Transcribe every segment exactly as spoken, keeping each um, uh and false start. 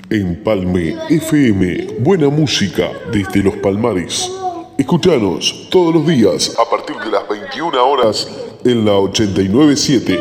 Empalme F M, buena música desde los Palmares. Escuchanos todos los días a partir de las veintiuna horas en la ochenta y nueve punto siete.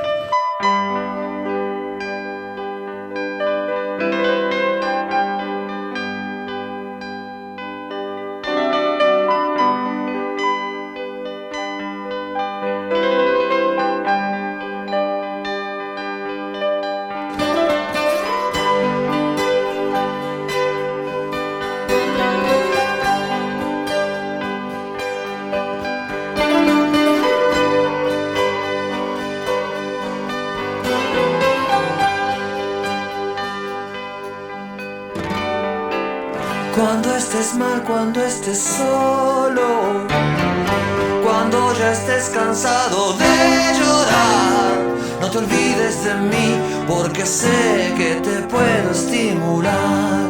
Cuando estés mal, cuando estés solo, cuando ya estés cansado de llorar, no te olvides de mí, porque sé que te puedo estimular.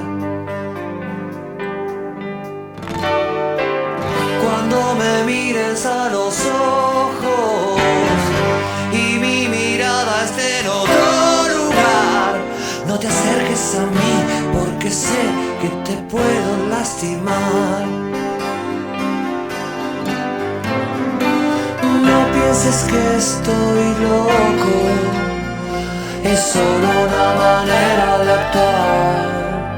Cuando me mires a los ojos y mi mirada esté en otro lugar, no te acerques a mí, porque sé que te puedo lastimar. No pienses que estoy loco, es solo una manera de actuar.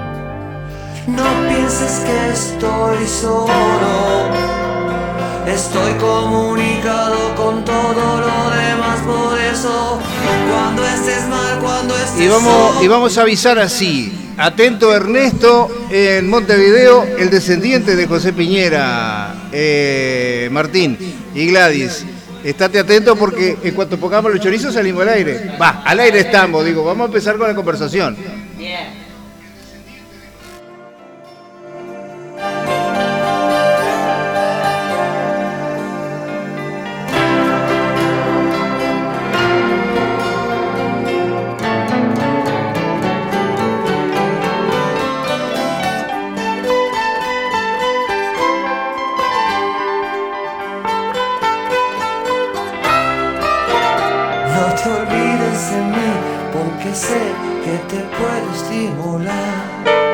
No pienses que estoy solo, estoy comunicado con todo lo demás, por eso cuando estés mal, cuando estés y vamos, solo, y vamos a avisar así. Atento Ernesto, en Montevideo, el descendiente de José Piñera, eh, Martín y Gladys. Estate atento porque en cuanto pongamos los chorizos salimos al aire. Va, al aire estamos, digo, vamos a empezar con la conversación. Bien. Sé que te puedo estimular.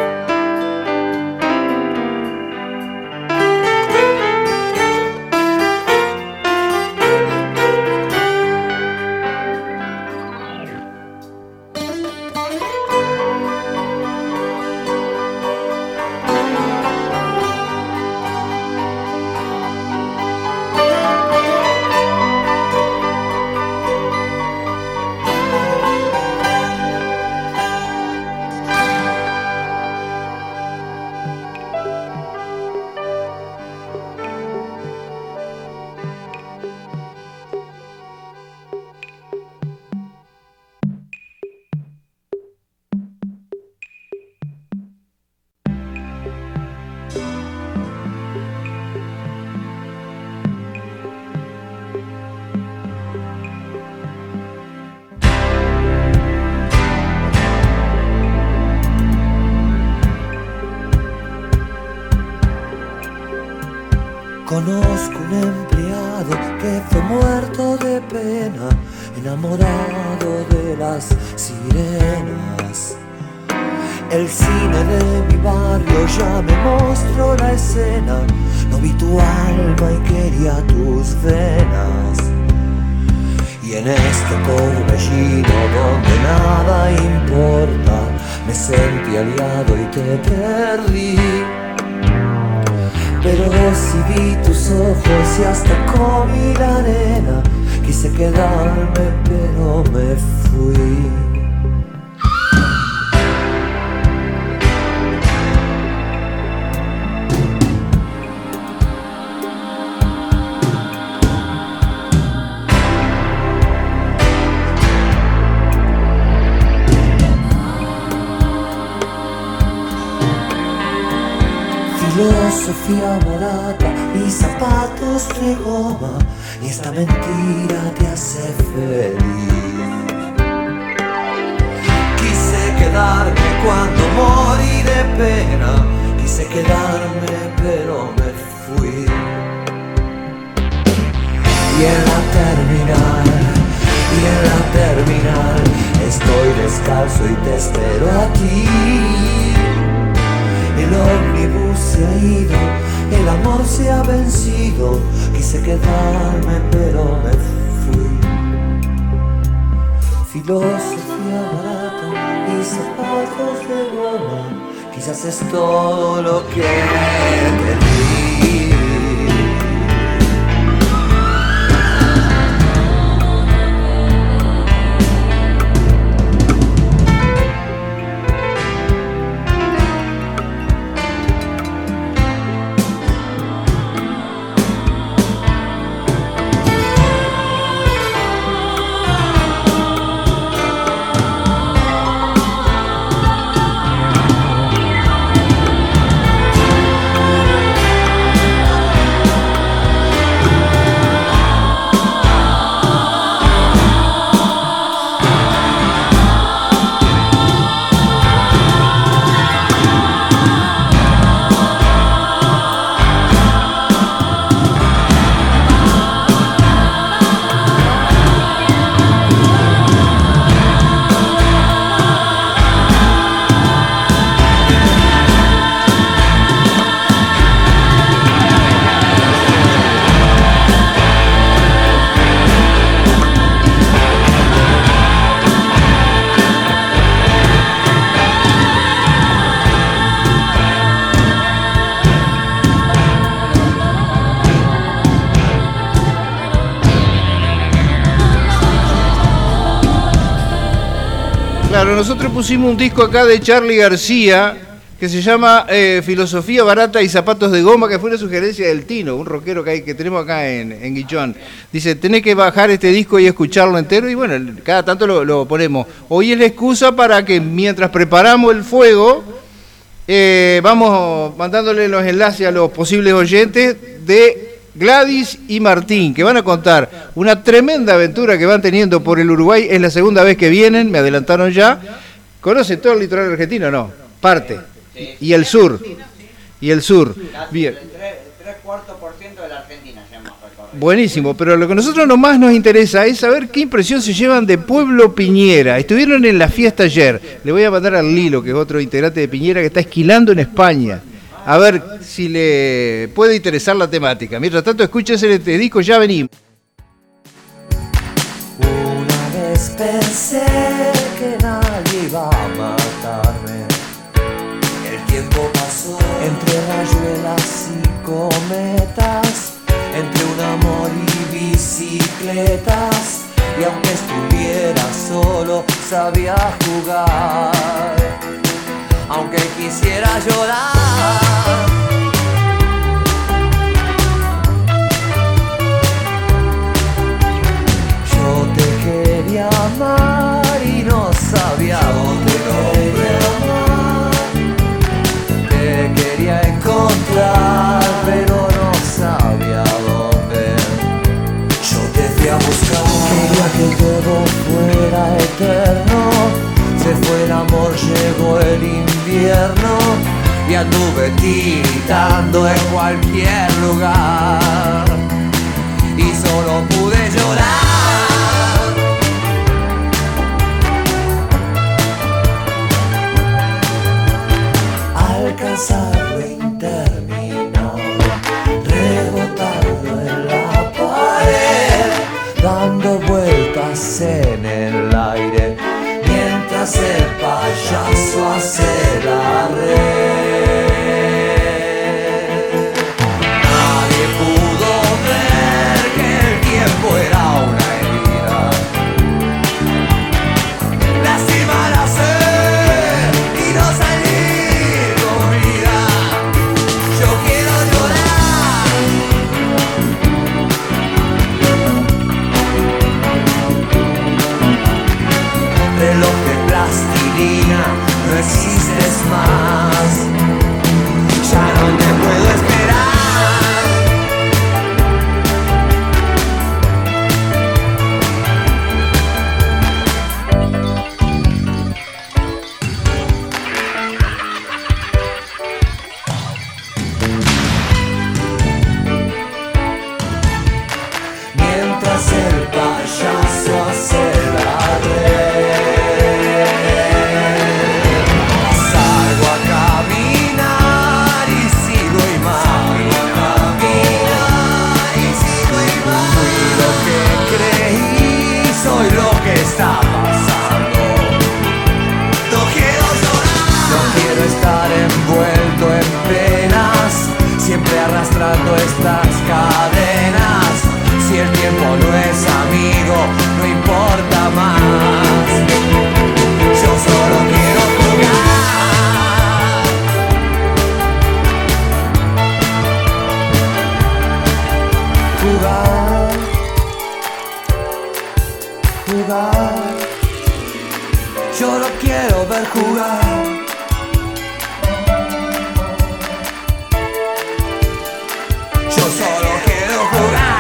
Conozco un empleado que fue muerto de pena, enamorado de las sirenas. El cine de mi barrio ya me mostró la escena. No vi tu alma y quería tus venas. Y en este torbellino donde nada importa, me sentí aliado y te perdí. Pero si vi tus ojos y hasta comí la arena, quise quedarme pero me fui. Filosofía barata y zapatos de goma, y esta mentira te hace feliz. Quise quedarme cuando morí de pena, quise quedarme pero me fui. Y en la terminal, y en la terminal estoy descalzo y te espero a ti. El ómnibus se ha ido, el amor se ha vencido. Quise quedarme pero me fui. Filosofía barata y zapatos de goma, quizás es todo lo que te di. Claro, nosotros pusimos un disco acá de Charly García que se llama eh, Filosofía Barata y Zapatos de Goma, que fue una sugerencia del Tino, un rockero que, hay, que tenemos acá en, en Guichón. Dice, tenés que bajar este disco y escucharlo entero, y bueno, cada tanto lo, lo ponemos. Hoy es la excusa para que mientras preparamos el fuego, eh, vamos mandándole los enlaces a los posibles oyentes de Gladys y Martín, que van a contar una tremenda aventura que van teniendo por el Uruguay. Es la segunda vez que vienen, me adelantaron ya. ¿Conocen todo el litoral argentino? No, parte. Sí. Y el sur. Y el sur. Bien. El tres cuartos por ciento de la Argentina ya hemos recorrido. Buenísimo, pero lo que a nosotros no más nos interesa es saber qué impresión se llevan de Pueblo Piñera. Estuvieron en la fiesta ayer. Le voy a mandar al Lilo, que es otro integrante de Piñera que está esquilando en España. A ver si le puede interesar la temática. Mientras tanto, escúchense este disco, ya venimos. Una vez pensé que nadie iba a matarme. El tiempo pasó entre rayuelas y cometas, entre un amor y bicicletas. Y aunque estuviera solo, sabía jugar. Aunque quisiera llorar, yo te quería amar y no sabía dónde amar. Te quería encontrar, pero no sabía dónde. Yo te fui a buscar, quería que todo fuera eterno. Se fue el amor, llegó el invierno y anduve tiritando en cualquier lugar y solo pude llorar. Alcanzar lo interminable, rebotando en la pared, dando vueltas en el aire. Mientras el payaso hace la red, nadie pudo ver que el tiempo era una herida. Lástima al hacer y no salir con vida. Yo quiero llorar. Reloj de plastilina, no existes más. Ya no te puedo esperar. Mientras el payaso hace la red. Yo lo quiero ver jugar. Yo solo quiero jugar.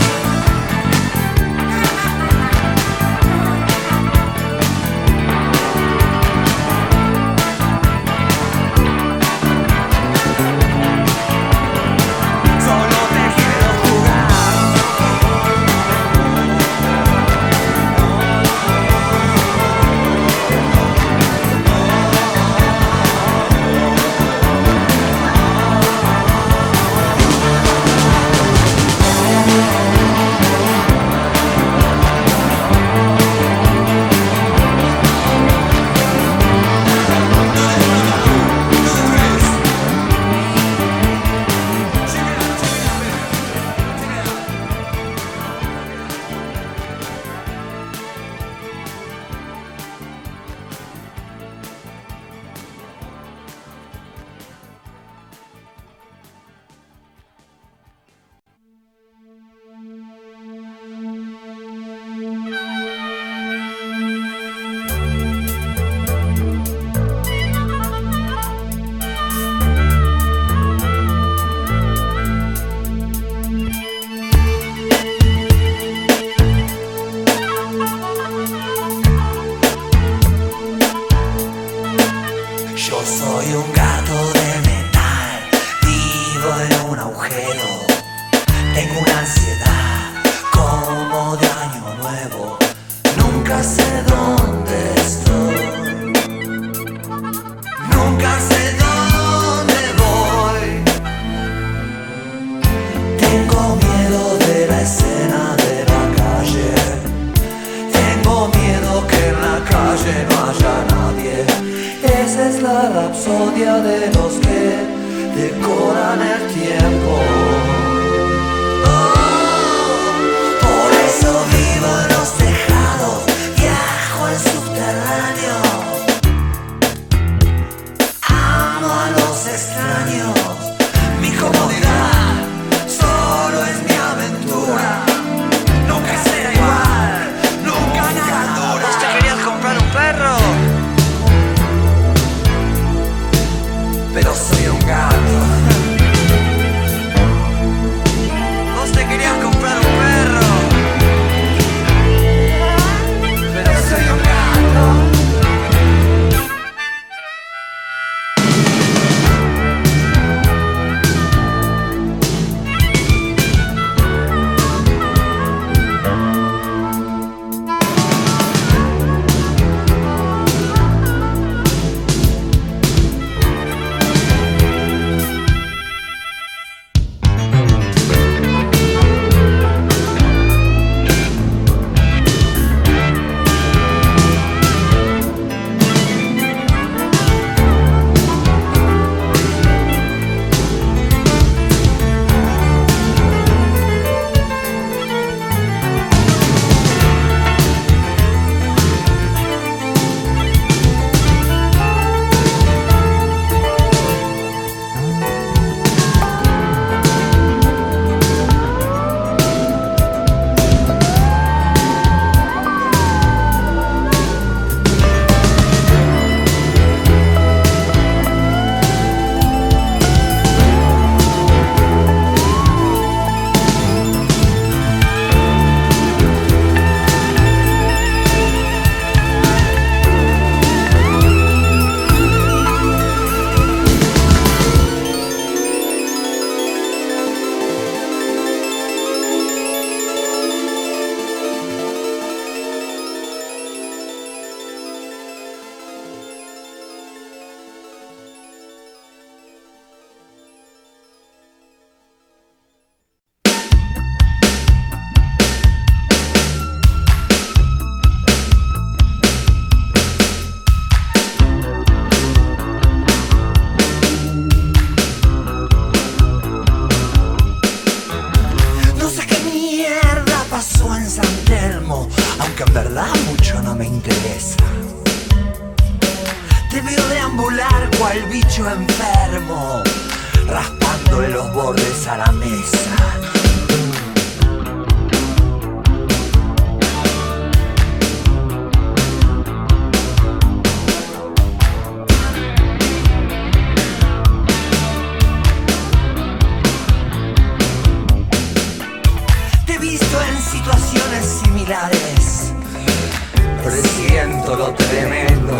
cual bicho enfermo, raspando en los bordes a la mesa.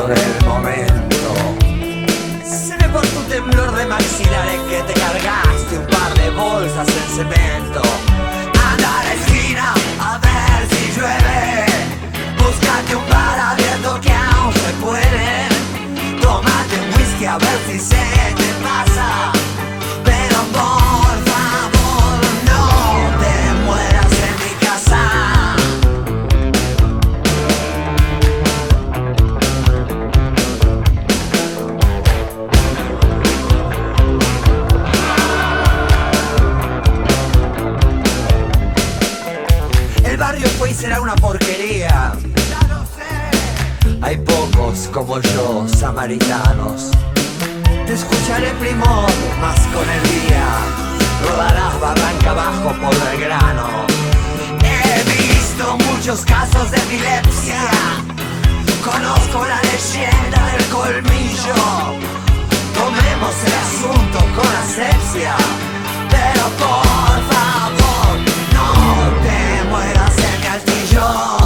por el momento. Se ve por tu temblor de maxilares que te cargaste un par de bolsas en cemento. Anda a la esquina a ver si llueve. Búscate un bar abierto que aún se puede. Tómate un whisky a ver si se te pasa. Pero por favor no te mueras en mi casa. El barrio fue y será una porquería. Ya lo sé. Hay pocos como yo, samaritanos. Te escucharé primo, más con el día. Rodarás barranca abajo por Belgrano. He visto muchos casos de epilepsia. Conozco la leyenda del colmillo. Tomemos el asunto con asepsia. Pero por favor, no te mueras en Castillo.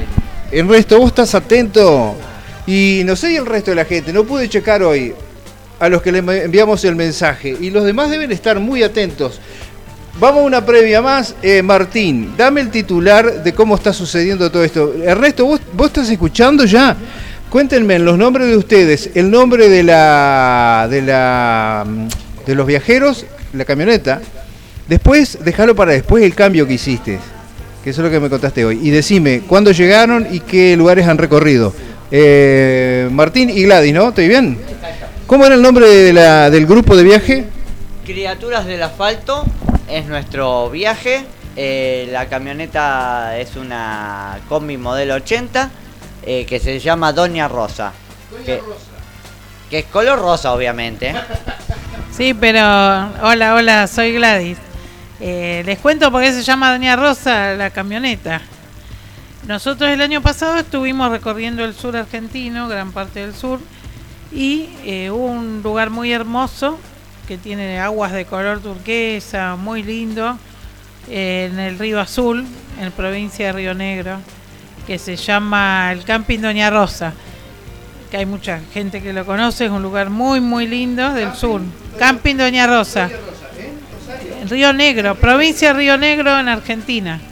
El resto, vos estás atento y no sé, y el resto de la gente, no pude checar hoy. a los que le enviamos el mensaje y los demás deben estar muy atentos. Vamos a una previa más. Eh, Martín, dame el titular de cómo está sucediendo todo esto. Ernesto, ¿vos, vos estás escuchando ya? Cuéntenme los nombres de ustedes, el nombre de la de la de los viajeros, la camioneta. Después, déjalo para después el cambio que hiciste, que eso es lo que me contaste hoy. Y decime, ¿cuándo llegaron y qué lugares han recorrido? Eh, Martín y Gladys, ¿no? ¿Estoy bien? ¿Cómo era el nombre de la, del grupo de viaje? Criaturas del Asfalto es nuestro viaje. Eh, la camioneta es una combi modelo ochenta eh, que se llama Doña Rosa. Doña que, Rosa. Que es color rosa, obviamente. Sí, pero hola, hola, soy Gladys. Eh, les cuento por qué se llama Doña Rosa la camioneta. Nosotros el año pasado estuvimos recorriendo el sur argentino, gran parte del sur, y eh, hubo un lugar muy hermoso que tiene aguas de color turquesa, muy lindo, eh, en el Río Azul, en provincia de Río Negro, que se llama el Camping Doña Rosa, que hay mucha gente que lo conoce, es un lugar muy muy lindo del sur. Camping Doña Rosa, en Río Negro, provincia de Río Negro, en Argentina.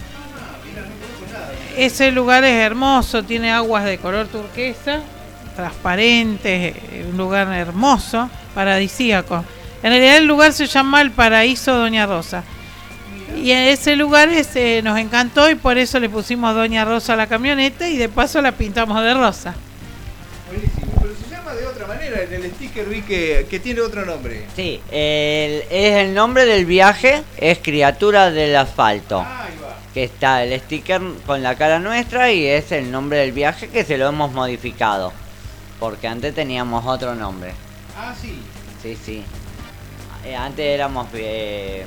Ese lugar es hermoso, tiene aguas de color turquesa, transparentes, un lugar hermoso, paradisíaco. En realidad el lugar se llama el Paraíso Doña Rosa. Y en ese lugar ese, nos encantó y por eso le pusimos Doña Rosa a la camioneta y de paso la pintamos de rosa. Buenísimo, pero se llama de otra manera, en el sticker vi que, que tiene otro nombre. Sí, el, es el nombre del viaje, es Criaturas del Asfalto. Ah, ahí va. Que está el sticker con la cara nuestra y es el nombre del viaje que se lo hemos modificado. Porque antes teníamos otro nombre. Ah, sí. Sí, sí. Eh, antes éramos eh,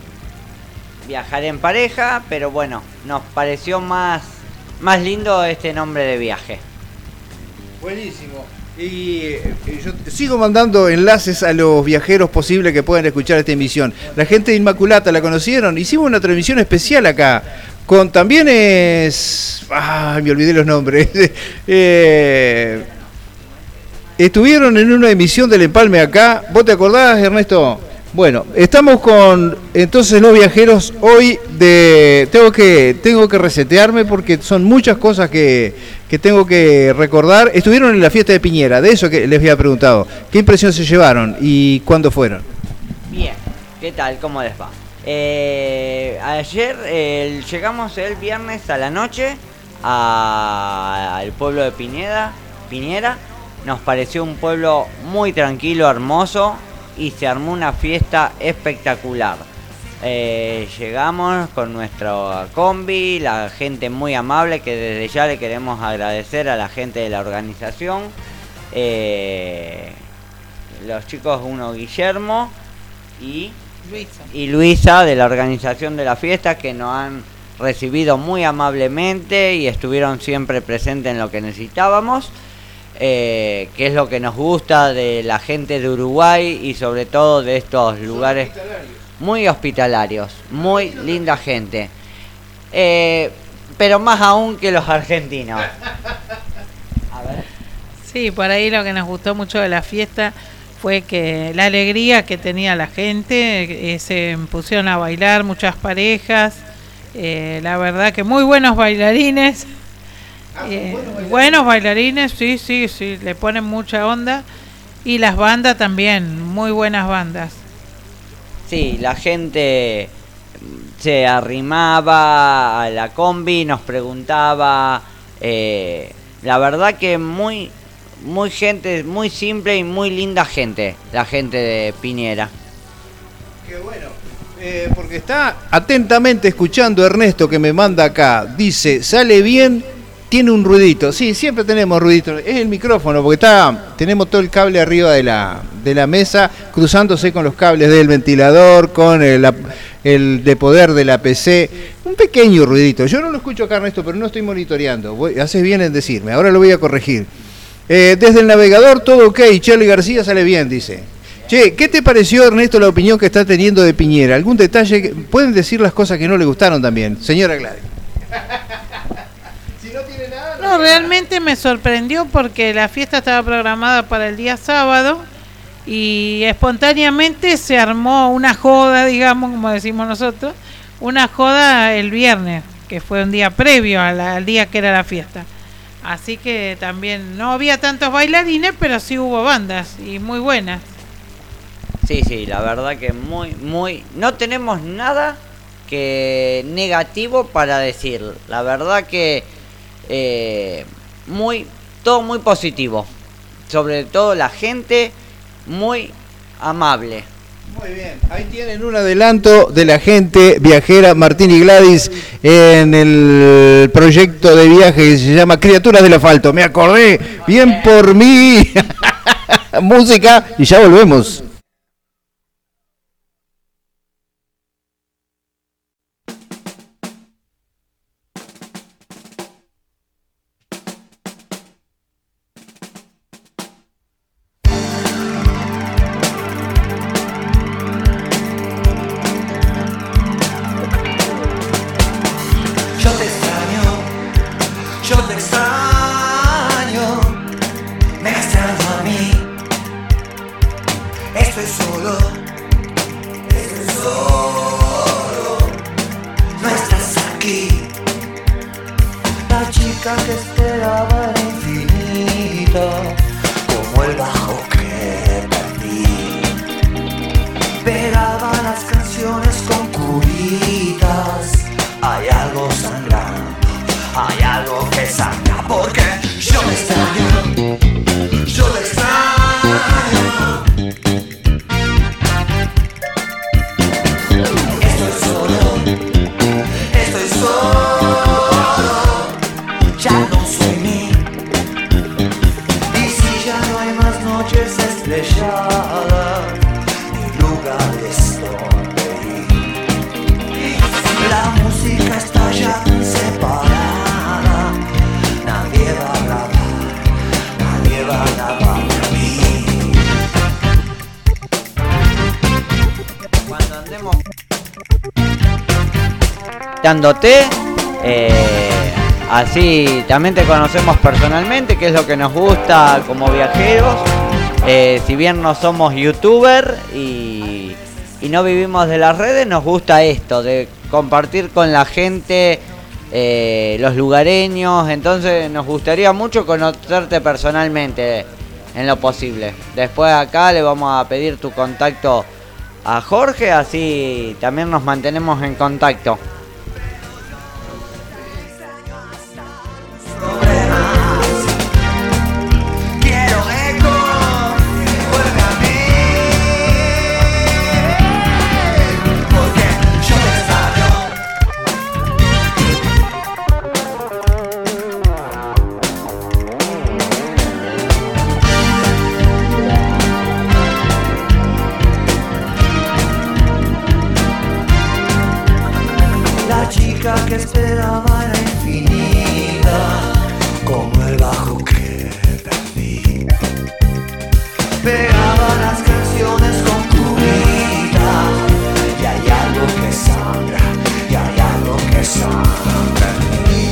viajar en pareja, pero bueno, nos pareció más, más lindo este nombre de viaje. Buenísimo. Y eh, yo sigo mandando enlaces a los viajeros posibles que puedan escuchar esta emisión. La gente de Inmaculata, ¿la conocieron? Hicimos una transmisión especial acá. Con también es... Ah, me olvidé los nombres. eh, estuvieron en una emisión del Empalme acá. ¿Vos te acordás, Ernesto? Bueno, estamos con entonces los viajeros hoy de... Tengo que tengo que resetearme porque son muchas cosas que, que tengo que recordar. Estuvieron en la fiesta de Piñera, de eso que les había preguntado. ¿Qué impresión se llevaron y cuándo fueron? Bien, ¿qué tal? ¿Cómo les va? Eh, ayer eh, llegamos el viernes a la noche a, al pueblo de Piñera, Piñera. Nos pareció un pueblo muy tranquilo, hermoso. Y se armó una fiesta espectacular. Eh, llegamos con nuestra combi, la gente muy amable, que desde ya le queremos agradecer a la gente de la organización. Eh, los chicos, uno Guillermo y Luisa. y Luisa de la organización de la fiesta, que nos han recibido muy amablemente y estuvieron siempre presentes en lo que necesitábamos. Eh, que es lo que nos gusta de la gente de Uruguay y sobre todo de estos lugares muy hospitalarios, muy linda gente, eh, pero más aún que los argentinos. A ver. Sí, por ahí lo que nos gustó mucho de la fiesta fue que la alegría que tenía la gente, eh, se pusieron a bailar muchas parejas, eh, la verdad que muy buenos bailarines. Eh, buenos, bailarines. buenos bailarines, sí, sí, sí, le ponen mucha onda. Y las bandas también, muy buenas bandas. Sí, la gente se arrimaba a la combi, nos preguntaba. Eh, la verdad que muy, muy gente, muy simple y muy linda gente, la gente de Piñera. Qué bueno. Eh, porque está atentamente escuchando Ernesto que me manda acá. Dice, sale bien. Tiene un ruidito, sí, siempre tenemos ruidito. Es el micrófono, porque está, tenemos todo el cable arriba de la, de la mesa, cruzándose con los cables del ventilador, con el, el de poder de la P C. Un pequeño ruidito. Yo no lo escucho acá, Ernesto, pero no estoy monitoreando. Voy, haces bien en decirme, ahora lo voy a corregir. Eh, desde el navegador, todo ok. Charlie García sale bien, dice. Che, ¿qué te pareció, Ernesto, la opinión que está teniendo de Piñera? ¿Algún detalle? Pueden decir las cosas que no le gustaron también, señora Gladys. No, realmente me sorprendió porque la fiesta estaba programada para el día sábado y espontáneamente se armó una joda, digamos, como decimos nosotros, una joda el viernes, que fue un día previo a la, al día que era la fiesta. Así que también no había tantos bailarines, pero sí hubo bandas y muy buenas. Sí, sí, la verdad que muy, muy... No tenemos nada que negativo para decir. La verdad que eh, muy, todo muy positivo. Sobre todo la gente muy amable. Muy bien, ahí tienen un adelanto de la gente viajera Martín y Gladys en el proyecto de viaje que se llama Criaturas del Asfalto. Me acordé, bien por mí. Música y ya volvemos. Dándote, eh, así también te conocemos personalmente, que es lo que nos gusta como viajeros. Eh, si bien no somos youtuber y, y no vivimos de las redes, nos gusta esto, de compartir con la gente, eh, los lugareños. Entonces nos gustaría mucho conocerte personalmente en lo posible. Después acá le vamos a pedir tu contacto a Jorge, así también nos mantenemos en contacto. Que esperaba era infinita, como el bajo que perdí. Pegaba las canciones con curita, y hay algo que sangra, y hay algo que sangra en mí.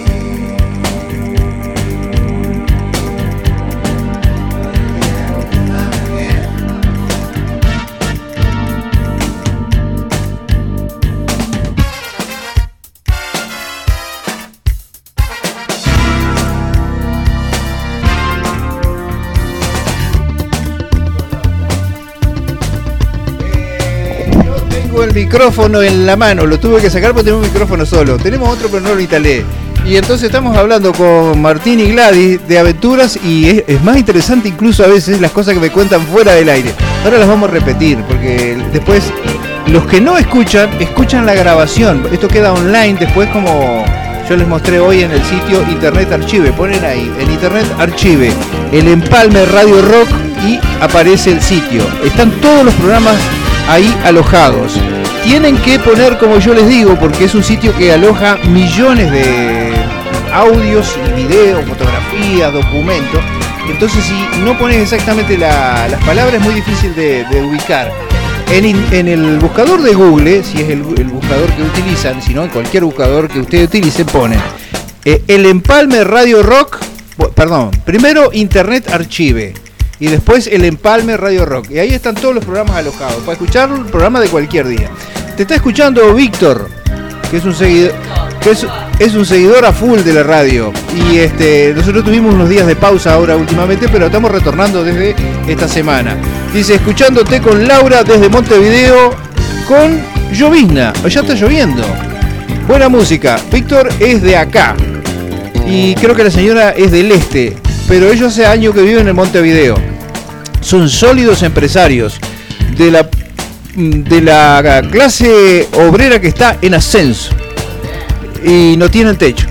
El micrófono en la mano, lo tuve que sacar porque tengo un micrófono solo. Tenemos otro pero no lo instalé. Y entonces estamos hablando con Martín y Gladys de aventuras y es, es más interesante incluso a veces las cosas que me cuentan fuera del aire. Ahora las vamos a repetir porque después los que no escuchan, escuchan la grabación. Esto queda online después como yo les mostré hoy en el sitio Internet Archive. Ponen ahí en Internet Archive el Empalme Radio Rock y aparece el sitio. Están todos los programas ahí alojados. Tienen que poner como yo les digo, porque es un sitio que aloja millones de audios y videos, fotografías, documentos. Entonces si no pones exactamente la, las palabras es muy difícil de, de ubicar. En, en el buscador de Google, si es el, el buscador que utilizan, si no en cualquier buscador que ustedes utilicen, ponen eh, el Empalme Radio Rock, perdón, primero Internet Archive. y después El Empalme Radio Rock. Y ahí están todos los programas alojados, para escuchar el programa de cualquier día. Te está escuchando Víctor, que es un seguidor, que es, es un seguidor a full de la radio. Y este, nosotros tuvimos unos días de pausa ahora últimamente, pero estamos retornando desde esta semana. Dice, escuchándote con Laura desde Montevideo con llovizna. Ya está lloviendo. Buena música. Víctor es de acá. Y creo que la señora es del este. Pero ellos hace años que viven en Montevideo. Son sólidos empresarios de la, de la clase obrera que está en ascenso. Y no tienen techo.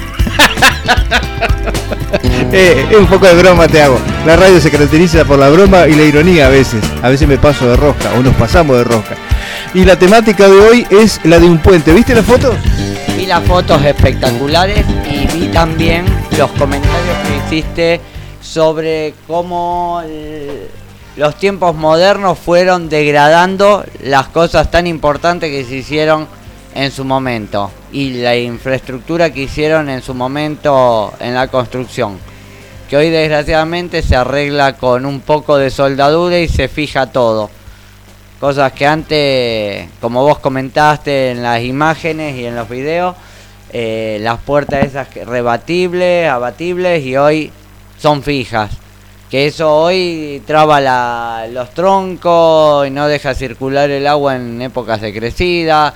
eh, un poco de broma te hago. La radio se caracteriza por la broma y la ironía a veces. A veces me paso de rosca o nos pasamos de rosca. Y la temática de hoy es la de un puente. ¿Viste las fotos? Vi las fotos espectaculares y vi también los comentarios que hiciste sobre cómo el, los tiempos modernos fueron degradando las cosas tan importantes que se hicieron en su momento y la infraestructura que hicieron en su momento en la construcción, que hoy desgraciadamente se arregla con un poco de soldadura y se fija todo. Cosas que antes, como vos comentaste en las imágenes y en los videos, eh, las puertas esas rebatibles, abatibles, y hoy son fijas. Que eso hoy traba la, los troncos y no deja circular el agua en épocas de crecida,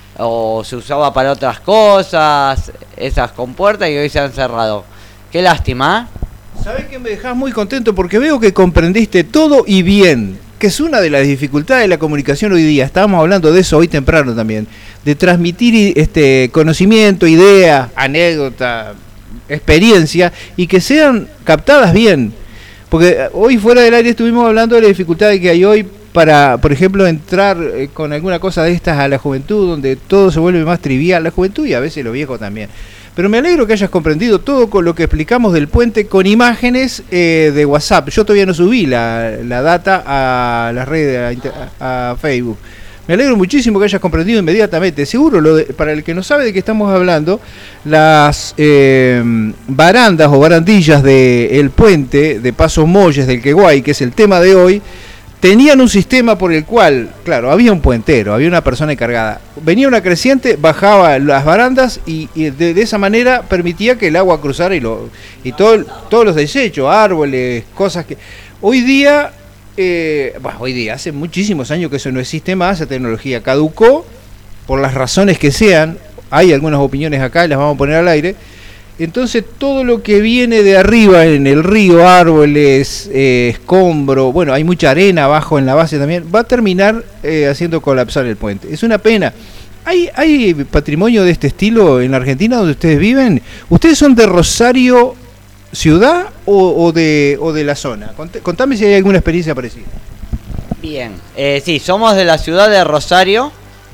o se usaba para otras cosas, esas compuertas, y hoy se han cerrado. Qué lástima. ¿Sabés que me dejás muy contento? Porque veo que comprendiste todo y bien. Que es una de las dificultades de la comunicación hoy día. Estábamos hablando de eso hoy temprano también, de transmitir este conocimiento, ideas, anécdotas, experiencia, y que sean captadas bien. Porque hoy fuera del aire estuvimos hablando de la dificultad que hay hoy para, por ejemplo, entrar eh, con alguna cosa de estas a la juventud, donde todo se vuelve más trivial, la juventud y a veces los viejos también. Pero me alegro que hayas comprendido todo con lo que explicamos del puente con imágenes eh, de WhatsApp. Yo todavía no subí la, la data a las redes, a, a Facebook. Me alegro muchísimo que hayas comprendido inmediatamente. Seguro, lo de, para el que no sabe de qué estamos hablando, las eh, barandas o barandillas del puente de Paso Molles del Queguay, que es el tema de hoy, tenían un sistema por el cual, claro, había un puentero, había una persona encargada. Venía una creciente, bajaba las barandas y, y de, de esa manera permitía que el agua cruzara y, lo, y todo, todos los desechos, árboles, cosas que... Hoy día, eh, bueno, hoy día, hace muchísimos años que eso no existe más, esa tecnología caducó, por las razones que sean, hay algunas opiniones acá y las vamos a poner al aire. Entonces todo lo que viene de arriba en el río, árboles, eh, escombro, bueno, hay mucha arena abajo en la base también, va a terminar eh, haciendo colapsar el puente. Es una pena. ¿Hay, ¿Hay patrimonio de este estilo en la Argentina donde ustedes viven? ¿Ustedes son de Rosario ciudad o, o, de, o de la zona? Cont- contame si hay alguna experiencia parecida. Bien, eh, sí, somos de la ciudad de Rosario.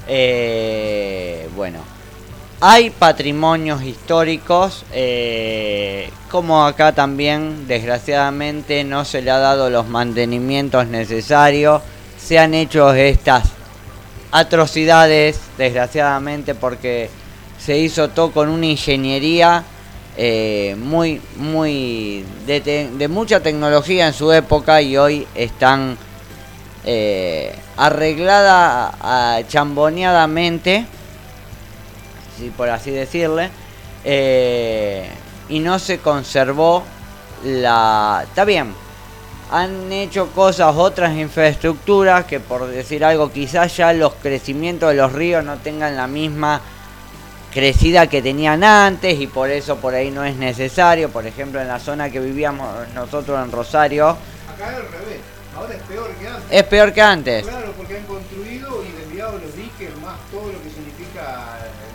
Eh, bueno. Hay patrimonios históricos, eh, como acá también, desgraciadamente, no se le ha dado los mantenimientos necesarios. Se han hecho estas atrocidades, desgraciadamente, porque se hizo todo con una ingeniería eh, muy, muy de, te, de mucha tecnología en su época, y hoy están eh, arregladas a, chamboneadamente, sí, por así decirle, eh, y no se conservó la... Está bien, han hecho cosas, otras infraestructuras, que por decir algo, quizás ya los crecimientos de los ríos no tengan la misma crecida que tenían antes, y por eso por ahí no es necesario. Por ejemplo, en la zona que vivíamos nosotros en Rosario... Acá es al revés, ahora es peor que antes. Es peor que antes. Claro, porque han construido y desviado los diques, más todo lo que significa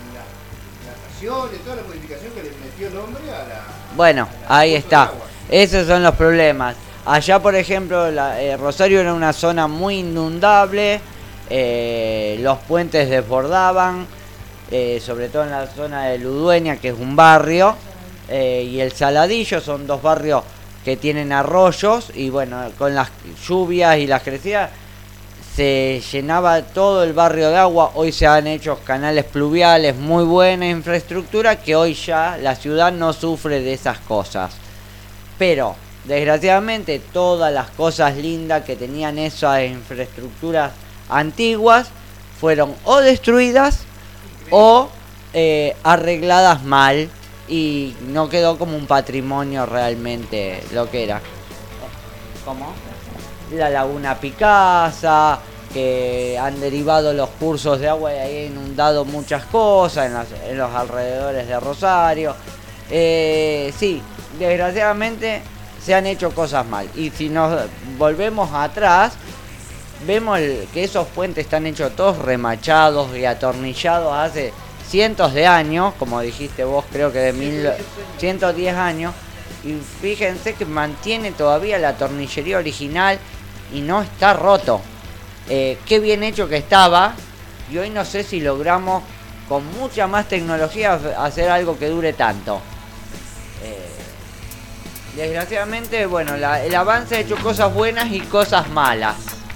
de toda la modificación que le metió el hombre a la... Bueno, a la ahí está. Esos son los problemas. Allá, por ejemplo, la, eh, Rosario era una zona muy inundable, eh, los puentes desbordaban, eh, sobre todo en la zona de Ludueña, que es un barrio, eh, y el Saladillo, son dos barrios que tienen arroyos, y bueno, con las lluvias y las crecidas se llenaba todo el barrio de agua. Hoy se han hecho canales pluviales, muy buena infraestructura, que hoy ya la ciudad no sufre de esas cosas. Pero desgraciadamente todas las cosas lindas que tenían esas infraestructuras antiguas fueron o destruidas o eh, arregladas mal y no quedó como un patrimonio realmente lo que era. ¿Cómo? La laguna Picasa, que han derivado los cursos de agua y ahí han inundado muchas cosas en, las, en los alrededores de Rosario. Eh, sí, desgraciadamente se han hecho cosas mal. Y si nos volvemos atrás, vemos el, que esos puentes están hechos todos remachados y atornillados hace cientos de años, como dijiste vos, creo que de mil ciento diez años. Y fíjense que mantiene todavía la tornillería original y no está roto. Eh, qué bien hecho que estaba. Y hoy no sé si logramos con mucha más tecnología hacer algo que dure tanto. Eh, desgraciadamente, bueno, la, el avance ha hecho cosas buenas y cosas malas.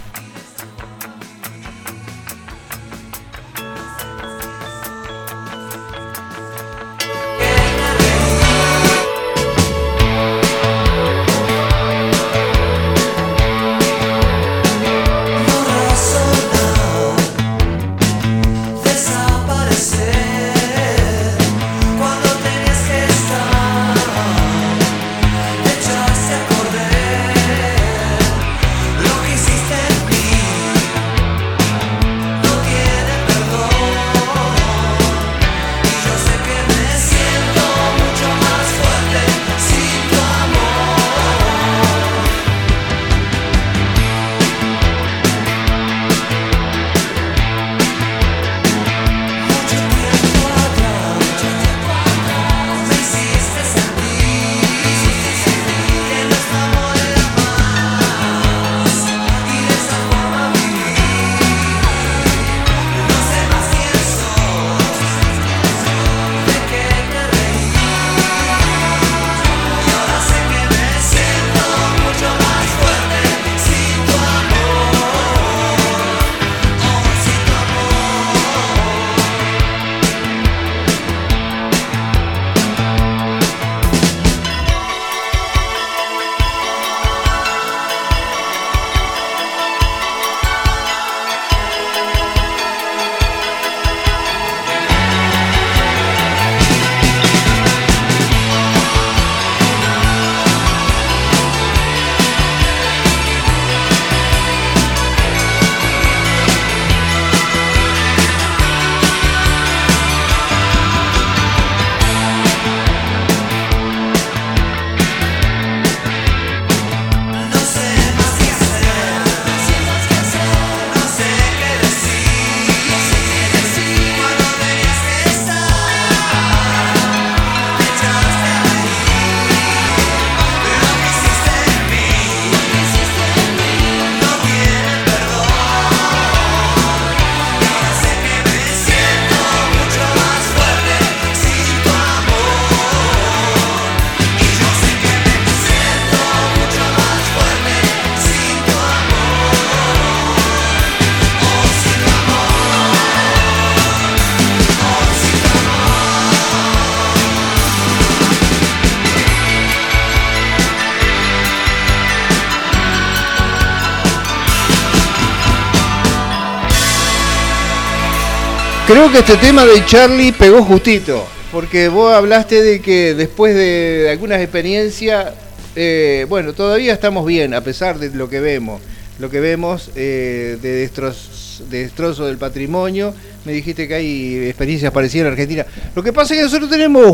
Creo que este tema de Charlie pegó justito, porque vos hablaste de que después de algunas experiencias, eh, bueno, todavía estamos bien, a pesar de lo que vemos, lo que vemos eh, de, destroz, de destrozo del patrimonio. Me dijiste que hay experiencias parecidas en Argentina. Lo que pasa es que nosotros tenemos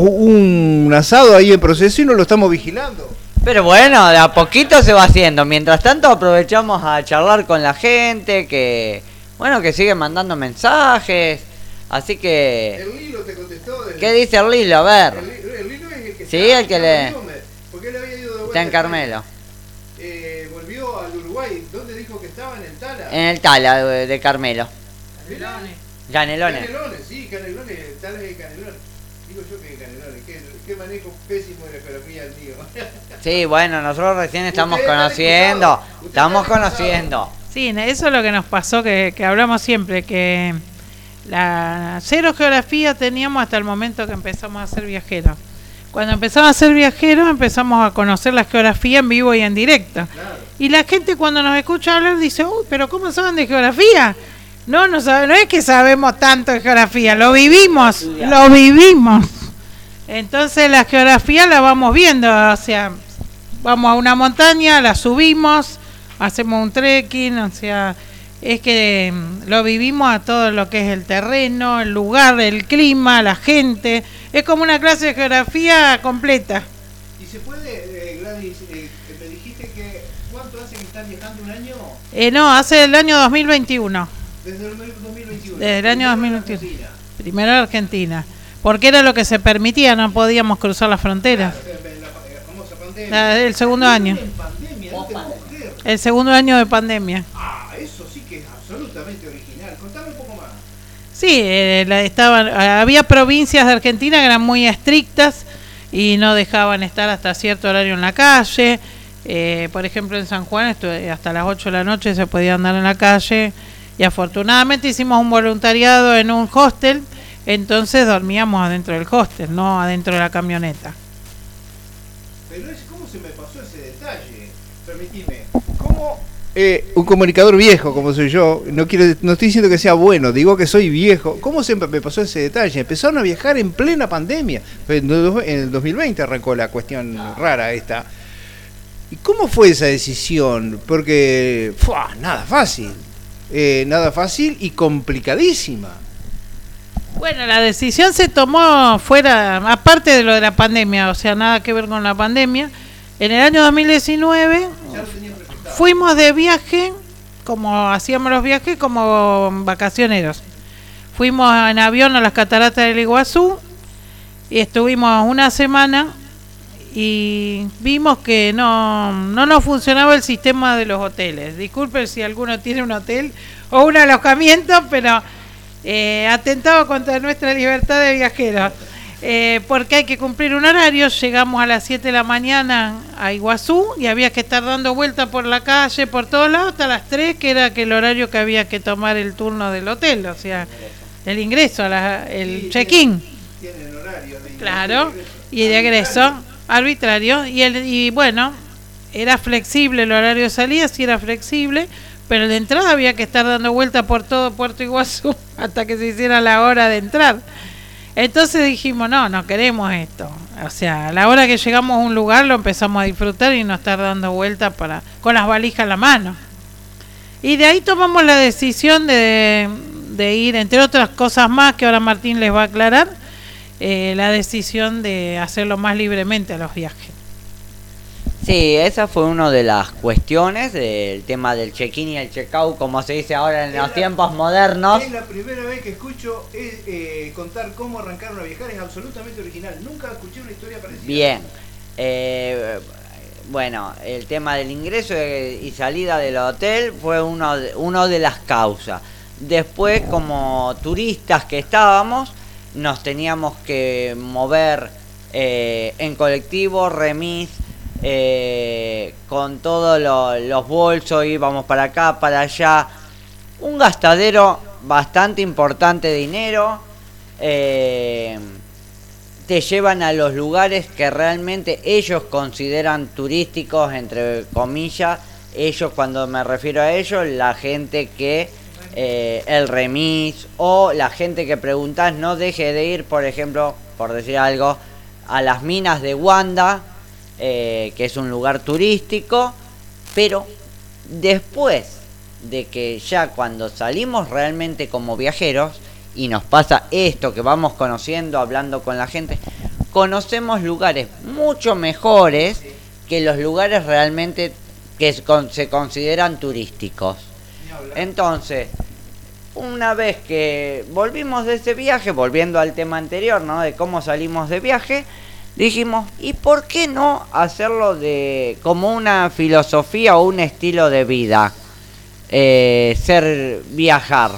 un asado ahí en proceso y no lo estamos vigilando. Pero bueno, de a poquito se va haciendo. Mientras tanto aprovechamos a charlar con la gente que, bueno, que sigue mandando mensajes. Así que... El Lilo te contestó. Del... ¿Qué dice el Lilo? A ver. El, el Lilo es el que sí, está, el que le... Porque él había ido de vuelta. Está en Carmelo. Eh, volvió al Uruguay. ¿Dónde dijo que estaba? En el Tala. En el Tala de, de Carmelo. Canelones. Canelones. Canelones, sí, Canelones. Tala de Canelones. Digo yo que Canelones. Qué, qué manejo pésimo de la geografía el mío. Sí, bueno, nosotros recién estamos Ustedes conociendo. están Estamos están conociendo. Sí, eso es lo que nos pasó, que, que hablamos siempre, que la cero geografía teníamos hasta el momento que empezamos a ser viajeros. Cuando empezamos a ser viajeros empezamos a conocer la geografía en vivo y en directo. Claro. Y la gente cuando nos escucha hablar dice, uy, pero ¿cómo saben de geografía? No, no, sabe, no es que sabemos tanto de geografía, lo vivimos, lo vivimos. Entonces la geografía la vamos viendo, o sea, vamos a una montaña, la subimos, hacemos un trekking, o sea, es que lo vivimos a todo lo que es el terreno, el lugar, el clima, la gente. Es como una clase de geografía completa. ¿Y se puede, eh, Gladys, eh, me dijiste que cuánto hace que están viajando, un año? Eh, no, hace el año dos mil veintiuno. Desde el dos mil veintiuno. Desde el año dos mil veintiuno. Argentina. Primero Argentina. Porque era lo que se permitía, no podíamos cruzar las fronteras. La famosa pandemia. La, el segundo año. En pandemia, no te puedo creer. El segundo año de pandemia. Ah, eso sí que es absolutamente original. Contame un poco más. Sí, eh, la, estaban, había provincias de Argentina que eran muy estrictas y no dejaban estar hasta cierto horario en la calle. Eh, por ejemplo, en San Juan estuve, hasta las ocho de la noche se podía andar en la calle. Y afortunadamente hicimos un voluntariado en un hostel, entonces dormíamos adentro del hostel, no adentro de la camioneta. Pero es, ¿cómo se me pasó ese detalle? Permitime. ¿Cómo eh, un comunicador viejo como soy yo, no quiero, no estoy diciendo que sea bueno, digo que soy viejo, ¿cómo se me pasó ese detalle? Empezaron a viajar en plena pandemia. En el dos mil veinte arrancó la cuestión rara esta. ¿Y cómo fue esa decisión? Porque, ¡fua! Nada fácil. Eh, nada fácil y complicadísima. Bueno, la decisión se tomó fuera, aparte de lo de la pandemia, o sea, nada que ver con la pandemia. En el año dos mil diecinueve fuimos de viaje, como hacíamos los viajes, como vacacioneros. Fuimos en avión a las cataratas del Iguazú y estuvimos una semana y vimos que no, no nos funcionaba el sistema de los hoteles. Disculpen si alguno tiene un hotel o un alojamiento, pero eh, atentaba contra nuestra libertad de viajeros. Eh, porque hay que cumplir un horario. Llegamos a las siete de la mañana a Iguazú y había que estar dando vueltas por la calle, por todos lados, hasta las tres, que era que el horario que había que tomar el turno del hotel, o sea, el ingreso, la, el check-in. Tienen horario de claro, y de egreso. Arbitrario, y el y bueno, era flexible el horario de salida, sí era flexible, pero de entrada había que estar dando vuelta por todo Puerto Iguazú hasta que se hiciera la hora de entrar. Entonces dijimos, no, no queremos esto. O sea, a la hora que llegamos a un lugar lo empezamos a disfrutar y no estar dando vuelta para con las valijas en la mano. Y de ahí tomamos la decisión de, de ir, entre otras cosas más que ahora Martín les va a aclarar, Eh, la decisión de hacerlo más libremente a los viajes. Sí, esa fue una de las cuestiones del tema del check-in y el check-out, como se dice ahora en es los la, tiempos modernos. Es la primera vez que escucho es, eh, contar cómo arrancaron a viajar, es absolutamente original. Nunca escuché una historia parecida. Bien, eh, bueno, el tema del ingreso y salida del hotel fue uno de, uno de las causas. Después, como turistas que estábamos, nos teníamos que mover eh, en colectivo, remis, eh, con todos lo, los bolsos, íbamos para acá, para allá. Un gastadero bastante importante de dinero. Eh, te llevan a los lugares que realmente ellos consideran turísticos, entre comillas. Ellos, cuando me refiero a ellos, la gente que... Eh, el remis o la gente que preguntás no deje de ir, por ejemplo, por decir algo, a las minas de Wanda, eh, que es un lugar turístico, pero después de que ya cuando salimos realmente como viajeros y nos pasa esto que vamos conociendo, hablando con la gente, conocemos lugares mucho mejores que los lugares realmente que se consideran turísticos. Entonces, una vez que volvimos de ese viaje, volviendo al tema anterior, ¿no? De cómo salimos de viaje, dijimos, ¿y por qué no hacerlo de como una filosofía o un estilo de vida? Eh, ser viajar.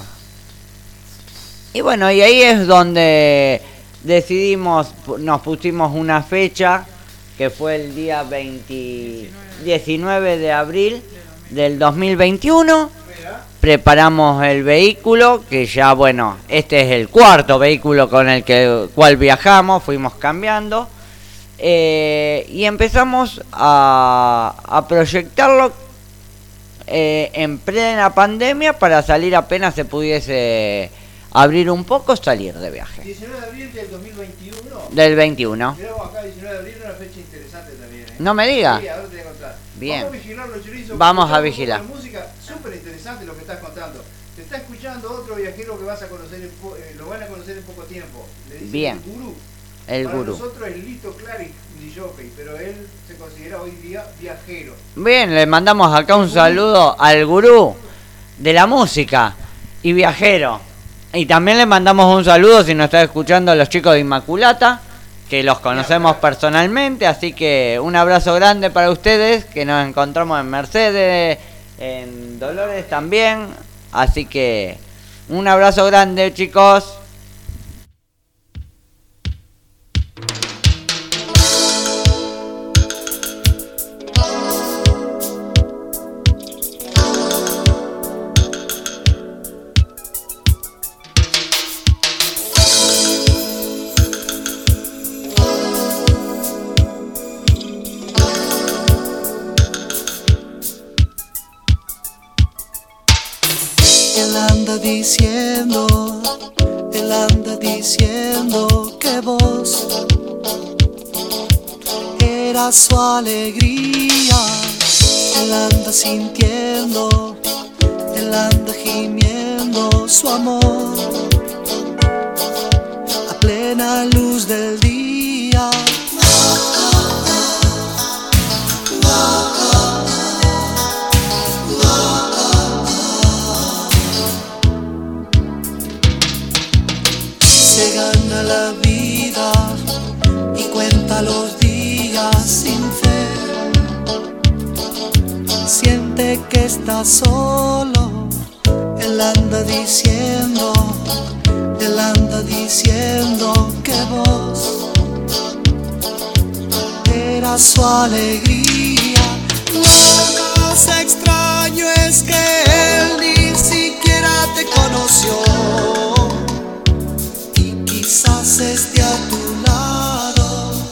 Y bueno, y ahí es donde decidimos, nos pusimos una fecha, que fue el día veinte, diecinueve de abril del dos mil veintiuno. Preparamos el vehículo, que ya, bueno, este es el cuarto vehículo con el que, cual viajamos, fuimos cambiando. eh, y empezamos a, a proyectarlo eh, en plena pandemia para salir apenas se pudiese abrir un poco, salir de viaje. diecinueve de abril del dos mil veintiuno. Del veintiuno. Mirá vos acá, diecinueve de abril, una fecha interesante también, ¿eh? No me diga. Sí, ahora te voy a contar. Bien. Vamos a vigilarlo, Chorizo. Vamos a Escuchamos vigilar. un poco de música súper interesante lo que estás contando. Te está escuchando otro viajero que vas a conocer, en po- eh, lo van a conocer en poco tiempo. Le dicen Bien. el gurú. El Para gurú. nosotros es Lito Claric, un jockey, pero él se considera hoy día viajero. Bien, le mandamos acá un saludo al gurú de la música y viajero. Y también le mandamos un saludo si nos está escuchando a los chicos de Inmaculata, que los conocemos personalmente, así que un abrazo grande para ustedes, que nos encontramos en Mercedes, en Dolores también, así que un abrazo grande, chicos. Él anda diciendo, él anda diciendo que vos eras su alegría. Él anda sintiendo, él anda gimiendo su amor a plena luz del día. Se gana la vida y cuenta los días sin fe. Siente que está solo. Él anda diciendo, él anda diciendo que vos eras su alegría. Lo más extraño es que él ni siquiera te conoció. Quizás esté a tu lado.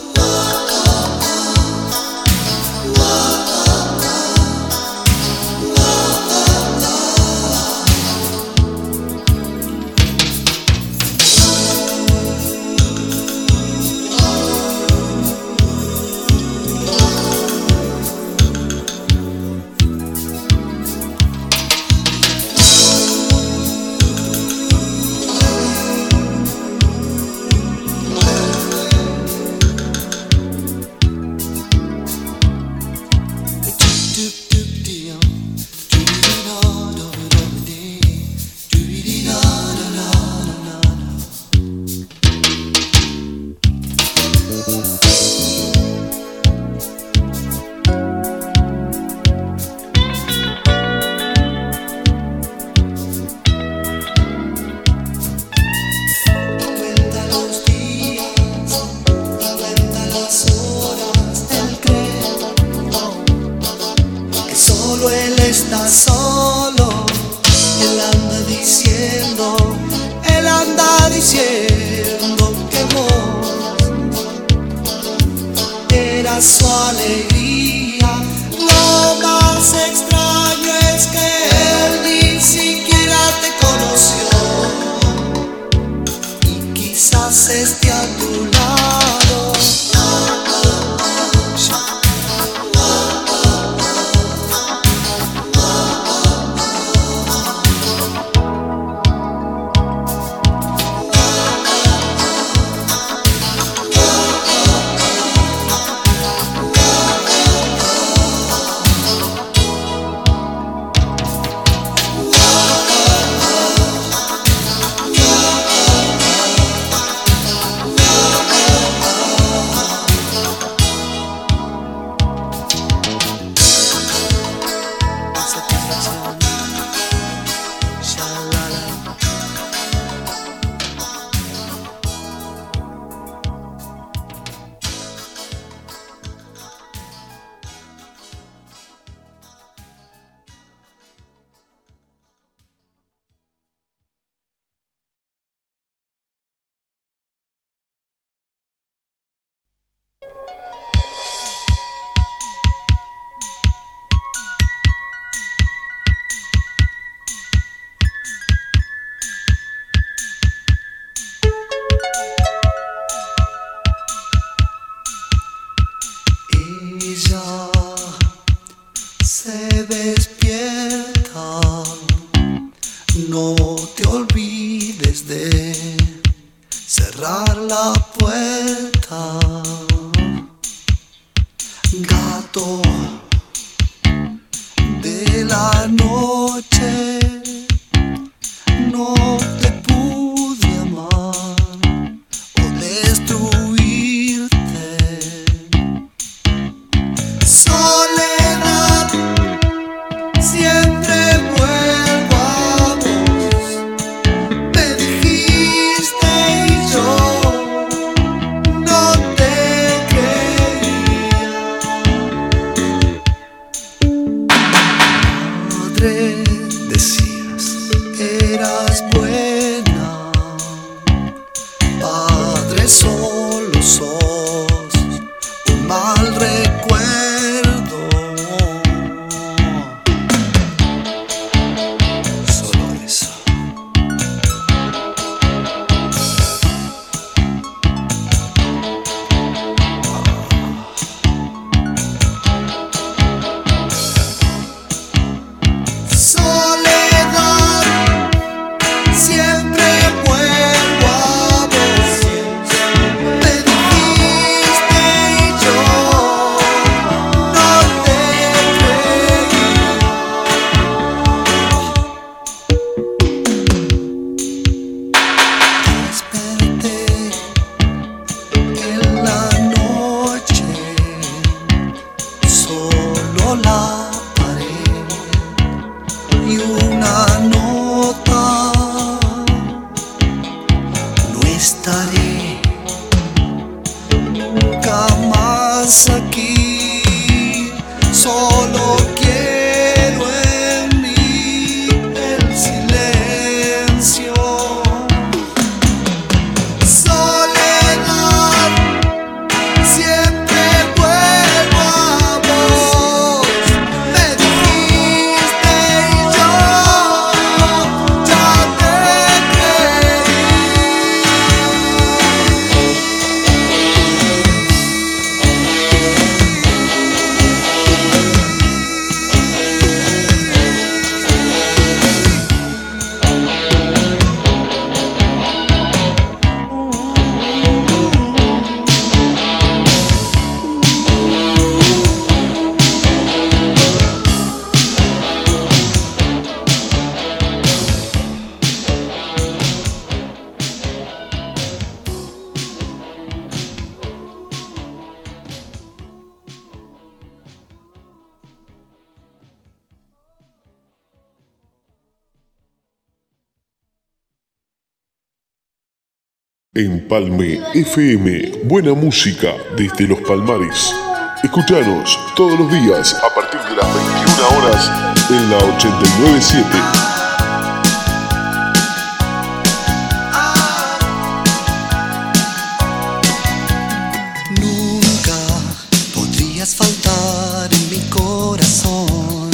Está solo, él anda diciendo, él anda diciendo que vos eras su alegría. Lo más extraño es que él ni siquiera te conoció y quizás esté a tu lado. antes de cerrar la puerta. Gato de la noche, no te pude amar o destruirte. Soledad, siempre vuelvo a vos. Me dijiste y yo no te creía. Madre, decías, eras buena. Padre, solo sos un mal recuerdo. Solo eso. Soledad, siempre vuelvo a vos. Me dijiste y yo no te creí. Desperté en la noche, solo la pared y una nota. No estaré nunca más aquí, solo quiero en mí el silencio. Soledad, siempre vuelvo a vos. Me dijiste y yo ya te creí. Empalme F M, buena música desde los Palmares. Escuchanos todos los días a partir de las veintiuna horas en la ochenta y nueve punto siete. Nunca podrías faltar en mi corazón.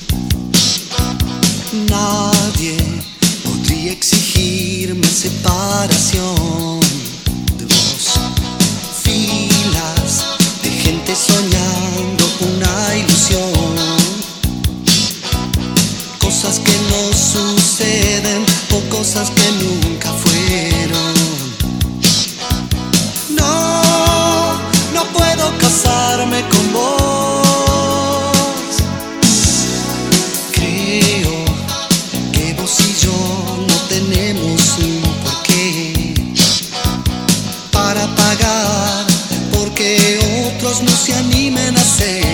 Nadie podría exigirme separación de vos. Filas de gente soñando una ilusión. Cosas que no suceden o cosas que nunca fueron. No, no puedo casarme con vos. Creo que vos y yo no tenemos un porqué para pagar porque otros no se animen a hacer.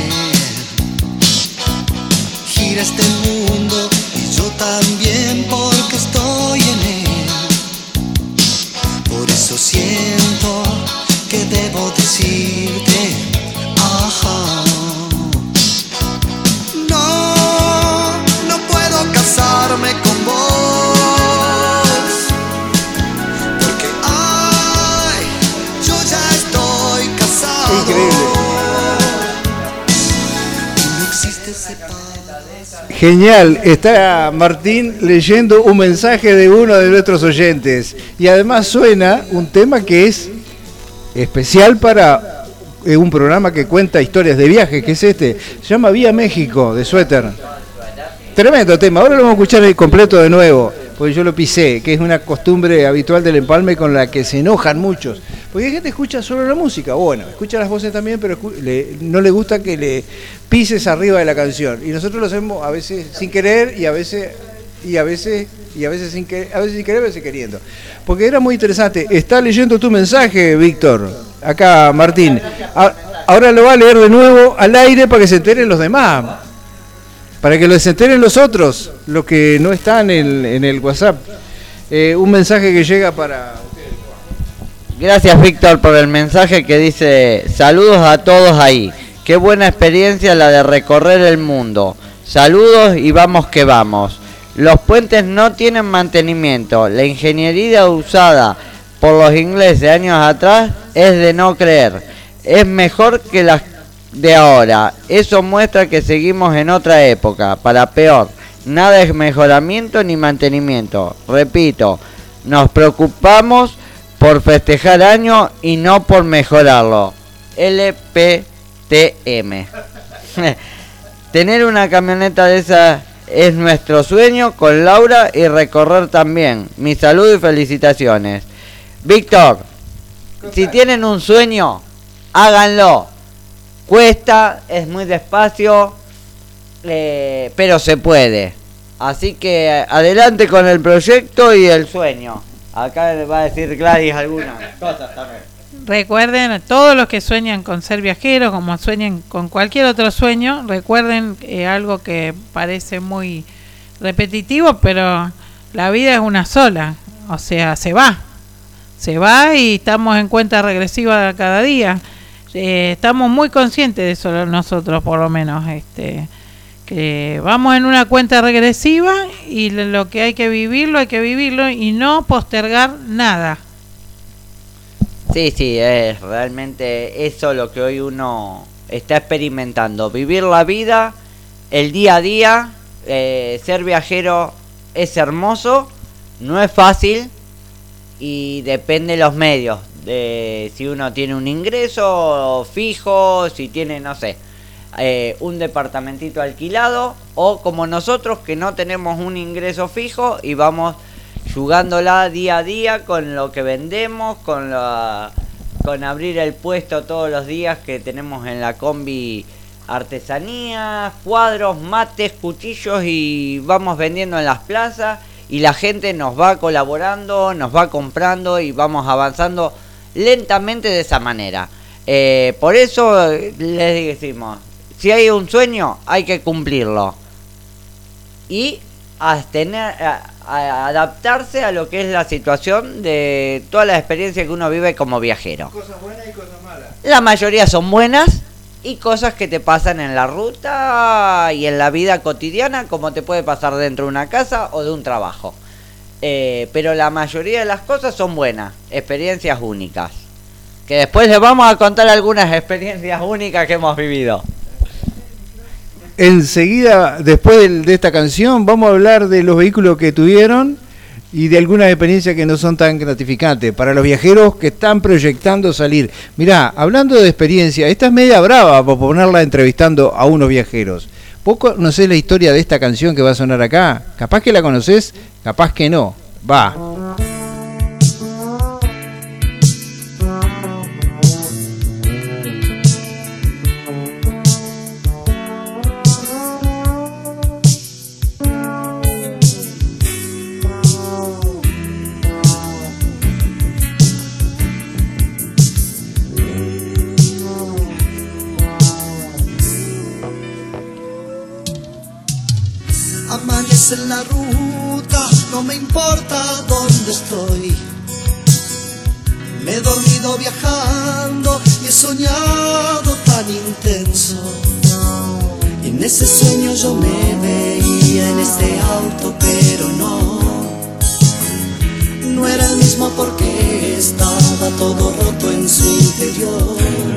Gira este mundo y yo también porque estoy en él. Por eso siento que debo decirte, ajá. No, no puedo casarme con vos, porque ay, yo ya estoy casado. Increíble. No existe separación. Genial, está Martín leyendo un mensaje de uno de nuestros oyentes y además suena un tema que es especial para un programa que cuenta historias de viajes, que es este, se llama Vía México, de Suéter. Tremendo tema, ahora lo vamos a escuchar completo de nuevo, porque yo lo pisé, que es una costumbre habitual del empalme con la que se enojan muchos. Porque hay gente que escucha solo la música, bueno, escucha las voces también, pero le, no le gusta que le pises arriba de la canción. Y nosotros lo hacemos a veces sin querer y a veces y a veces y a veces sin querer, a veces sin querer, a veces queriendo. Porque era muy interesante. Está leyendo tu mensaje, Víctor. Acá, Martín. Ahora lo va a leer de nuevo al aire para que se enteren los demás. Para que se enteren los otros, los que no están en, en el WhatsApp. Eh, un mensaje que llega para... Gracias, Víctor, por el mensaje que dice: saludos a todos ahí. Qué buena experiencia la de recorrer el mundo. Saludos y vamos que vamos. Los puentes no tienen mantenimiento. La ingeniería usada por los ingleses años atrás es de no creer. Es mejor que las de ahora. Eso muestra que seguimos en otra época, para peor. Nada es mejoramiento ni mantenimiento. Repito, nos preocupamos por festejar año y no por mejorarlo. L P T M. Tener una camioneta de esa es nuestro sueño con Laura y recorrer también. Mi saludo y felicitaciones. Víctor, si tienen un sueño, háganlo. Cuesta, es muy despacio, eh, pero se puede. Así que adelante con el proyecto y el sueño. Acá va a decir Gladys algunas cosas también. Recuerden, todos los que sueñan con ser viajeros, como sueñen con cualquier otro sueño, recuerden eh, algo que parece muy repetitivo, pero la vida es una sola. O sea, se va. Se va y estamos en cuenta regresiva cada día. Eh, estamos muy conscientes de eso nosotros, por lo menos, este, que vamos en una cuenta regresiva y lo que hay que vivirlo, hay que vivirlo y no postergar nada. Sí, sí, es realmente eso lo que hoy uno está experimentando, vivir la vida, el día a día. Eh, ser viajero es hermoso, no es fácil y depende de los medios. De si uno tiene un ingreso fijo, si tiene, no sé, eh, un departamentito alquilado, o como nosotros que no tenemos un ingreso fijo y vamos jugándola día a día con lo que vendemos, con la, con abrir el puesto todos los días que tenemos en la combi, artesanías, cuadros, mates, cuchillos, y vamos vendiendo en las plazas y la gente nos va colaborando, nos va comprando y vamos avanzando lentamente de esa manera. Eh, por eso les decimos, si hay un sueño hay que cumplirlo y a tener, a, a adaptarse a lo que es la situación de todas las experiencias que uno vive como viajero. Cosas buenas y cosas malas. La mayoría son buenas y cosas que te pasan en la ruta y en la vida cotidiana, como te puede pasar dentro de una casa o de un trabajo. Eh, pero la mayoría de las cosas son buenas, experiencias únicas. Que después les vamos a contar algunas experiencias únicas que hemos vivido. Enseguida, después de, de esta canción, vamos a hablar de los vehículos que tuvieron y de algunas experiencias que no son tan gratificantes para los viajeros que están proyectando salir. Mirá, hablando de experiencia, esta es media brava por ponerla entrevistando a unos viajeros. ¿Vos conocés la historia de esta canción que va a sonar acá? Capaz que la conocés, capaz que no. Va. Amanece en la ruta, no me importa dónde estoy. Me he dormido viajando y he soñado tan intenso. En ese sueño yo me veía en este auto, pero no. No era el mismo porque estaba todo roto en su interior.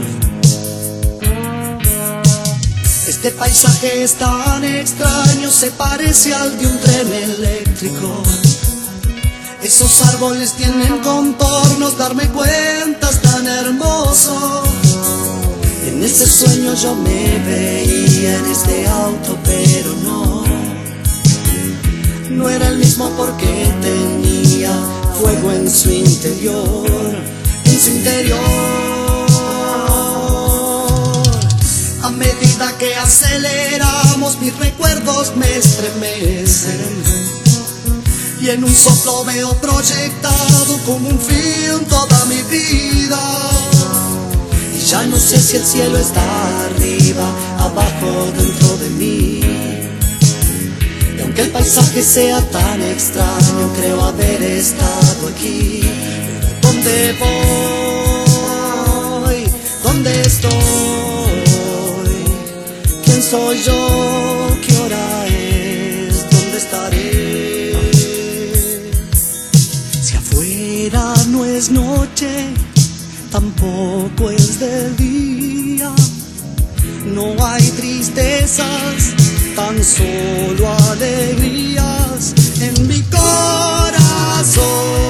Este paisaje es tan extraño, se parece al de un tren eléctrico. Esos árboles tienen contornos, darme cuenta es tan hermoso. En ese sueño yo me veía en este auto, pero no. no era el mismo porque tenía fuego en su interior, en su interior. A medida que aceleramos, mis recuerdos me estremecen y en un soplo veo proyectado como un film toda mi vida. Y ya no sé si el cielo está arriba, abajo, dentro de mí. Y aunque el paisaje sea tan extraño, creo haber estado aquí. Pero ¿dónde voy? ¿Dónde estoy? ¿Quién soy yo? ¿Qué hora es? ¿Dónde estaré? Si afuera no es noche, tampoco es de día. No hay tristezas, tan solo alegrías en mi corazón.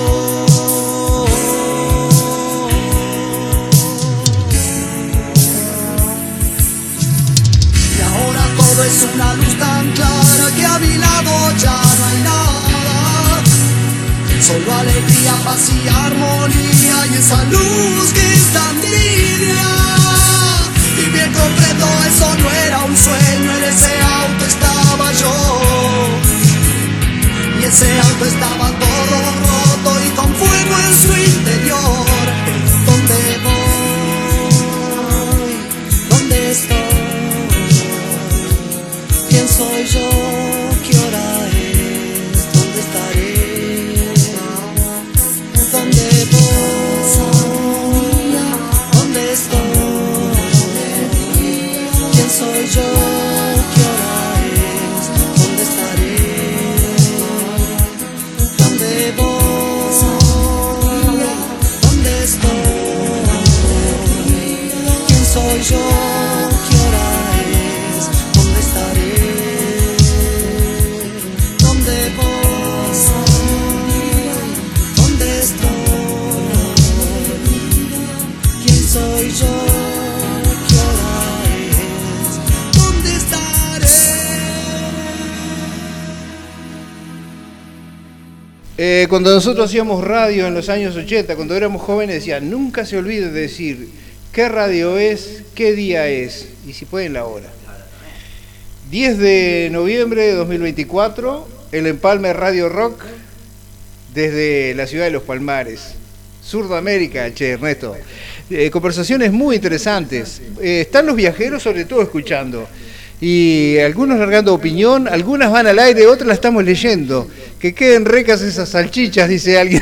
Y ahora todo es una luz tan clara que a mi lado ya no hay nada. Solo alegría, paz y armonía, y esa luz que es tan divina. Y bien comprendo, eso no era un sueño, en ese auto estaba yo. Y ese auto estaba todo roto y con fuego en su interior. ¿Dónde voy? ¿Dónde estoy? ¿Quién soy yo? ¿Qué hora es? ¿Dónde estaré? ¿Dónde voy? ¿Dónde estoy? ¿Quién soy yo? ¿Qué hora es? ¿Dónde estaré? ¿Dónde voy? ¿Dónde estoy? ¿Quién soy yo? ¿Qué hora es? ¿Dónde estaré? ¿Dónde voy? ¿Dónde estoy? ¿Quién soy yo? ¿Qué hora es? ¿Dónde estaré? Eh, cuando nosotros hacíamos radio en los años ochenta, cuando éramos jóvenes, decían, nunca se olviden de decir qué radio es, qué día es, y si pueden la hora. diez de noviembre de dos mil veinticuatro, el Empalme Radio Rock, desde la ciudad de Los Palmares, Sudamérica, che, Ernesto. Eh, conversaciones muy interesantes. Eh, están los viajeros sobre todo escuchando. Y algunos largando opinión, algunas van al aire, otras las estamos leyendo. Que queden recas esas salchichas, dice alguien.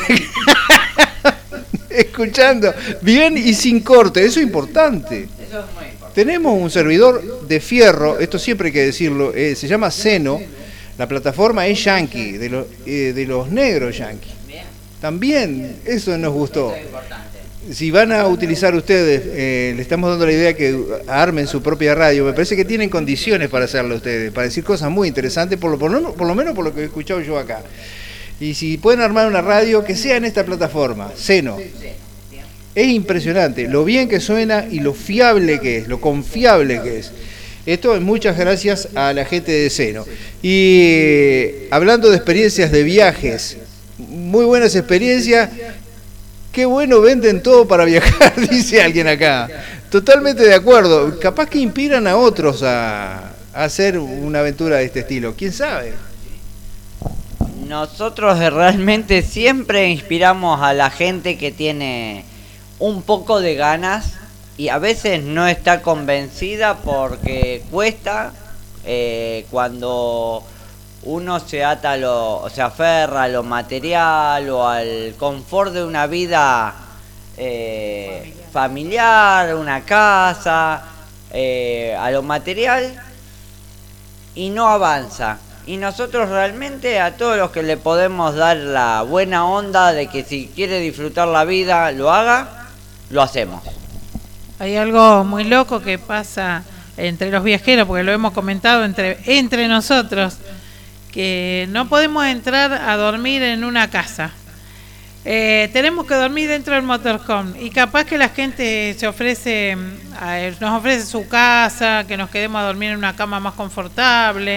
Escuchando. Bien y sin corte, eso es importante. Eso es muy importante. Tenemos un servidor de fierro, esto siempre hay que decirlo, eh, se llama Seno. La plataforma es yankee, de, lo, eh, de los negros yankee. Bien. También eso nos gustó. Eso es importante. Si van a utilizar ustedes, eh, le estamos dando la idea que armen su propia radio. Me parece que tienen condiciones para hacerlo ustedes, para decir cosas muy interesantes, por lo, por lo, por lo menos por lo que he escuchado yo acá. Y si pueden armar una radio, que sea en esta plataforma, Seno. Es impresionante lo bien que suena y lo fiable que es, lo confiable que es. Esto es muchas gracias a la gente de Seno. Y eh, hablando de experiencias de viajes, muy buenas experiencias. Qué bueno, venden todo para viajar, dice alguien acá. Totalmente de acuerdo. Capaz que inspiran a otros a, a hacer una aventura de este estilo. ¿Quién sabe? Nosotros realmente siempre inspiramos a la gente que tiene un poco de ganas y a veces no está convencida porque cuesta eh, cuando uno se ata a lo, se aferra a lo material o al confort de una vida eh, familiar, una casa, eh, a lo material y no avanza. Y nosotros realmente a todos los que le podemos dar la buena onda de que si quiere disfrutar la vida lo haga, lo hacemos. Hay algo muy loco que pasa entre los viajeros, porque lo hemos comentado entre, entre nosotros, que no podemos entrar a dormir en una casa. Eh, tenemos que dormir dentro del motorhome y capaz que la gente se ofrece, eh, nos ofrece su casa, que nos quedemos a dormir en una cama más confortable,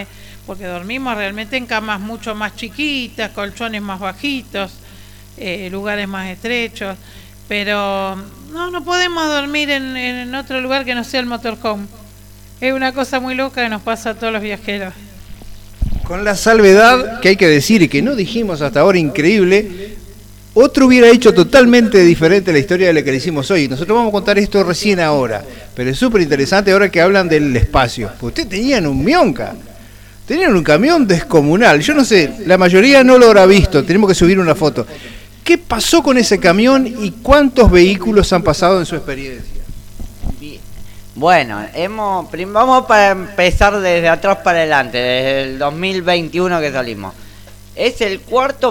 porque dormimos realmente en camas mucho más chiquitas, colchones más bajitos, eh, lugares más estrechos, pero no, no podemos dormir en, en otro lugar que no sea el motorhome. Es una cosa muy loca que nos pasa a todos los viajeros. Con la salvedad que hay que decir y que no dijimos hasta ahora, increíble, otro hubiera hecho totalmente diferente la historia de la que le hicimos hoy. Nosotros vamos a contar esto recién ahora, pero es súper interesante ahora que hablan del espacio. Ustedes tenían un Mionca, tenían un camión descomunal. Yo no sé, la mayoría no lo habrá visto, tenemos que subir una foto. ¿Qué pasó con ese camión y cuántos vehículos han pasado en su experiencia? Bueno, hemos prim- vamos para empezar desde atrás para adelante, desde el dos mil veintiuno que salimos. Es el cuarto